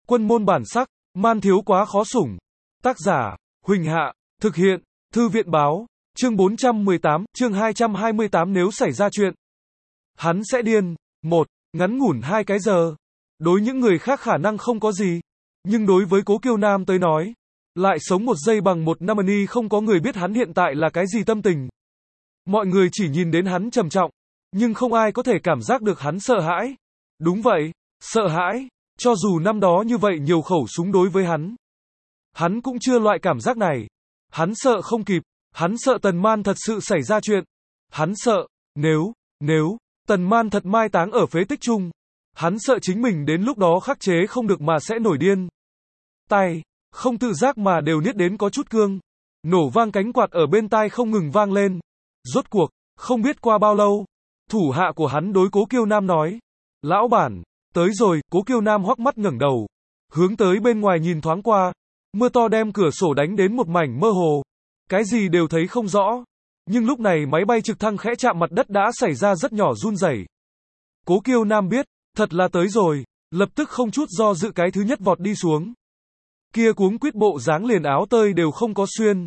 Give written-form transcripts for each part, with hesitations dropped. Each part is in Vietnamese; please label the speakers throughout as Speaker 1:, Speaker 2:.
Speaker 1: Quân môn bản sắc, man thiếu quá khó sủng. Tác giả, Huỳnh Hạ, thực hiện, Thư viện báo, chương 418, chương 228 nếu xảy ra chuyện. Hắn sẽ điên. 1. Ngắn ngủn 2 cái giờ. Đối những người khác khả năng không có gì. Nhưng đối với Cố Kiêu Nam tới nói, lại sống một giây bằng một năm ni không có người biết hắn hiện tại là cái gì tâm tình. Mọi người chỉ nhìn đến hắn trầm trọng, nhưng không ai có thể cảm giác được hắn sợ hãi. Đúng vậy, sợ hãi, cho dù năm đó như vậy nhiều khẩu súng đối với hắn. Hắn cũng chưa loại cảm giác này. Hắn sợ không kịp, hắn sợ Tần Man thật sự xảy ra chuyện. Hắn sợ, nếu, Tần Man thật mai táng ở phế tích chung. Hắn sợ chính mình đến lúc đó khắc chế không được mà sẽ nổi điên. Tay, không tự giác mà đều niết đến có chút cương. Nổ vang cánh quạt ở bên tai không ngừng vang lên. Rốt cuộc, không biết qua bao lâu, thủ hạ của hắn đối Cố Kiêu Nam nói. Lão bản, tới rồi. Cố Kiêu Nam hoắc mắt ngẩng đầu, hướng tới bên ngoài nhìn thoáng qua. Mưa to đem cửa sổ đánh đến một mảnh mơ hồ. Cái gì đều thấy không rõ. Nhưng lúc này máy bay trực thăng khẽ chạm mặt đất đã xảy ra rất nhỏ run rẩy. Cố Kiêu Nam biết, thật là tới rồi, lập tức không chút do dự cái thứ nhất vọt đi xuống. Kia cuống quýt bộ dáng liền áo tơi đều không có xuyên.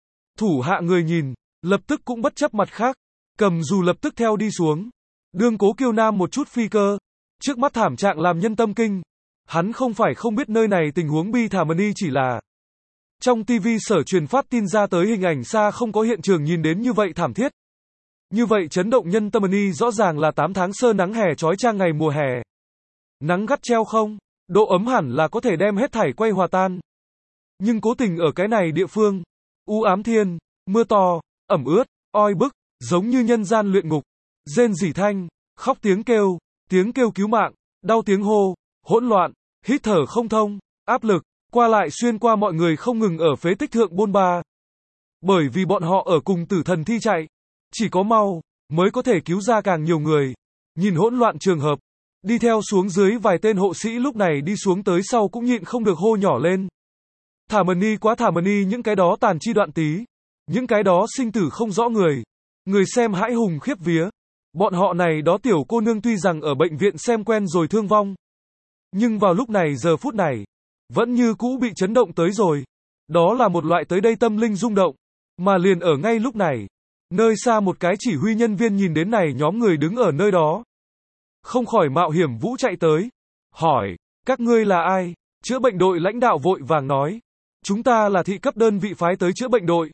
Speaker 1: Thủ hạ người nhìn, lập tức cũng bất chấp mặt khác, cầm dù lập tức theo đi xuống. Đương Cố Kiêu Nam một chút phi cơ, trước mắt thảm trạng làm nhân tâm kinh. Hắn không phải không biết nơi này tình huống bi thảm ni chỉ là trong TV sở truyền phát tin ra tới hình ảnh xa không có hiện trường nhìn đến như vậy thảm thiết. Như vậy chấn động nhân tâm ni rõ ràng là 8 tháng sơ nắng hè chói chang ngày mùa hè. Nắng gắt treo không, độ ấm hẳn là có thể đem hết thảy quay hòa tan. Nhưng cố tình ở cái này địa phương, u ám thiên, mưa to, ẩm ướt, oi bức, giống như nhân gian luyện ngục. Rên rỉ thanh, khóc tiếng kêu cứu mạng, đau tiếng hô, hỗn loạn, hít thở không thông, áp lực, qua lại xuyên qua mọi người không ngừng ở phế tích thượng bôn ba. Bởi vì bọn họ ở cùng tử thần thi chạy, chỉ có mau, mới có thể cứu ra càng nhiều người. Nhìn hỗn loạn trường hợp, đi theo xuống dưới vài tên hộ sĩ lúc này đi xuống tới sau cũng nhịn không được hô nhỏ lên. Thả mần quá thả mần những cái đó tàn chi đoạn tí, những cái đó sinh tử không rõ người. Người xem hãi hùng khiếp vía. Bọn họ này đó tiểu cô nương tuy rằng ở bệnh viện xem quen rồi thương vong. Nhưng vào lúc này giờ phút này, vẫn như cũ bị chấn động tới rồi. Đó là một loại tới đây tâm linh rung động. Mà liền ở ngay lúc này, nơi xa một cái chỉ huy nhân viên nhìn đến này nhóm người đứng ở nơi đó. Không khỏi mạo hiểm vũ chạy tới. Hỏi, các ngươi là ai? Chữa bệnh đội lãnh đạo vội vàng nói. Chúng ta là thị cấp đơn vị phái tới chữa bệnh đội.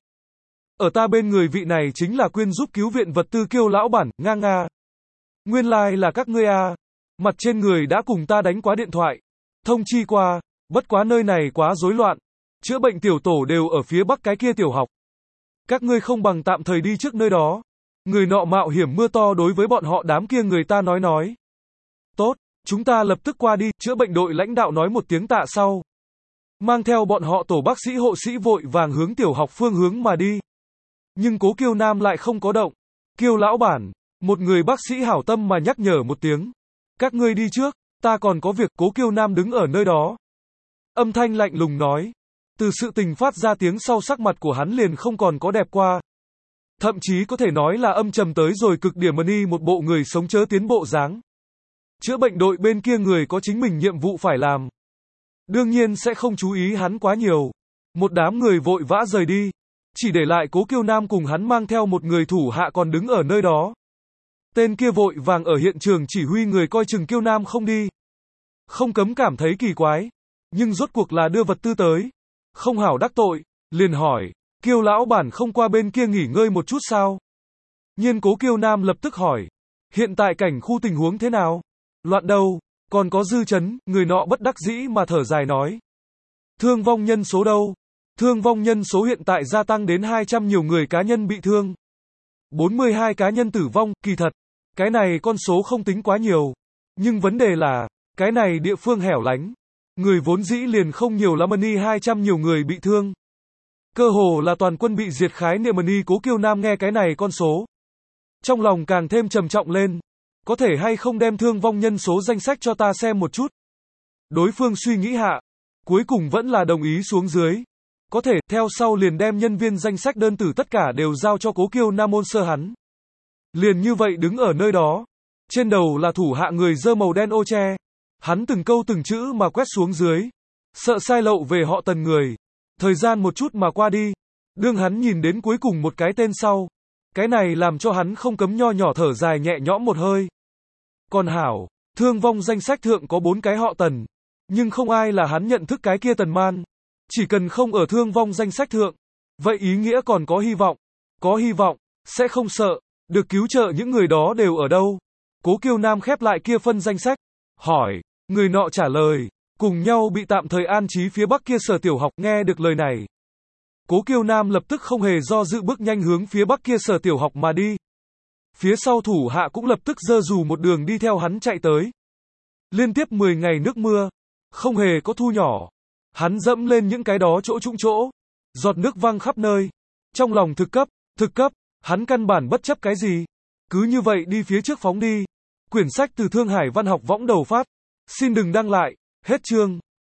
Speaker 1: Ở ta bên người vị này chính là quyên giúp cứu viện vật tư Kiêu lão bản, nga. Nguyên lai là các ngươi à. Mặt trên người đã cùng ta đánh quá điện thoại. Thông chi qua, bất quá nơi này quá rối loạn. Chữa bệnh tiểu tổ đều ở phía bắc cái kia tiểu học. Các ngươi không bằng tạm thời đi trước nơi đó. Người nọ mạo hiểm mưa to đối với bọn họ đám kia người ta nói. Tốt, chúng ta lập tức qua đi, chữa bệnh đội lãnh đạo nói một tiếng tạ sau. Mang theo bọn họ tổ bác sĩ hộ sĩ vội vàng hướng tiểu học phương hướng mà đi. Nhưng Cố Kiêu Nam lại không có động. Kiêu lão bản, một người bác sĩ hảo tâm mà nhắc nhở một tiếng. Các ngươi đi trước, ta còn có việc. Cố Kiêu Nam đứng ở nơi đó. Âm thanh lạnh lùng nói. Từ sự tình phát ra tiếng sau sắc mặt của hắn liền không còn có đẹp qua. Thậm chí có thể nói là âm trầm tới rồi cực điểm ni một bộ người sống chớ tiến bộ dáng. Chữa bệnh đội bên kia người có chính mình nhiệm vụ phải làm. Đương nhiên sẽ không chú ý hắn quá nhiều. Một đám người vội vã rời đi. Chỉ để lại Cố Kiêu Nam cùng hắn mang theo một người thủ hạ còn đứng ở nơi đó. Tên kia vội vàng ở hiện trường chỉ huy người coi chừng Kiêu Nam không đi. Không cấm cảm thấy kỳ quái. Nhưng rốt cuộc là đưa vật tư tới. Không hảo đắc tội, liền hỏi, Kiêu lão bản không qua bên kia nghỉ ngơi một chút sao? Nhiên Cố Kiêu Nam lập tức hỏi, hiện tại cảnh khu tình huống thế nào? Loạn đâu? Còn có dư chấn? Người nọ bất đắc dĩ mà thở dài nói. Thương vong nhân số đâu? Thương vong nhân số hiện tại gia tăng đến 200 nhiều người cá nhân bị thương. 42 cá nhân tử vong, kỳ thật. Cái này con số không tính quá nhiều. Nhưng vấn đề là, cái này địa phương hẻo lánh. Người vốn dĩ liền không nhiều lắm ni 200 nhiều người bị thương. Cơ hồ là toàn quân bị diệt khái niệm ni. Cố Kiêu Nam nghe cái này con số. Trong lòng càng thêm trầm trọng lên. Có thể hay không đem thương vong nhân số danh sách cho ta xem một chút. Đối phương suy nghĩ hạ. Cuối cùng vẫn là đồng ý xuống dưới. Có thể, theo sau liền đem nhân viên danh sách đơn tử tất cả đều giao cho Cố Kiêu Nam ôn sơ hắn. Liền như vậy đứng ở nơi đó. Trên đầu là thủ hạ người dơ màu đen ô che. Hắn từng câu từng chữ mà quét xuống dưới. Sợ sai lậu về họ Tần người. Thời gian một chút mà qua đi. Đương hắn nhìn đến cuối cùng một cái tên sau. Cái này làm cho hắn không cấm nho nhỏ thở dài nhẹ nhõm một hơi. Còn hảo, thương vong danh sách thượng có 4 cái họ Tần. Nhưng không ai là hắn nhận thức cái kia Tần Man. Chỉ cần không ở thương vong danh sách thượng. Vậy ý nghĩa còn có hy vọng. Có hy vọng, sẽ không sợ. Được cứu trợ những người đó đều ở đâu? Cố Kiêu Nam khép lại kia phân danh sách. Hỏi, người nọ trả lời. Cùng nhau bị tạm thời an trí phía bắc kia sở tiểu học. Nghe được lời này. Cố Kiêu Nam lập tức không hề do dự bước nhanh hướng phía bắc kia sở tiểu học mà đi. Phía sau thủ hạ cũng lập tức giơ dù một đường đi theo hắn chạy tới. Liên tiếp 10 ngày nước mưa. Không hề có thu nhỏ. Hắn dẫm lên những cái đó chỗ trũng chỗ. Giọt nước văng khắp nơi. Trong lòng thực cấp. Hắn căn bản bất chấp cái gì. Cứ như vậy đi phía trước phóng đi. Quyển sách từ Thương Hải Văn học võng đầu phát. Xin đừng đăng lại. Hết chương.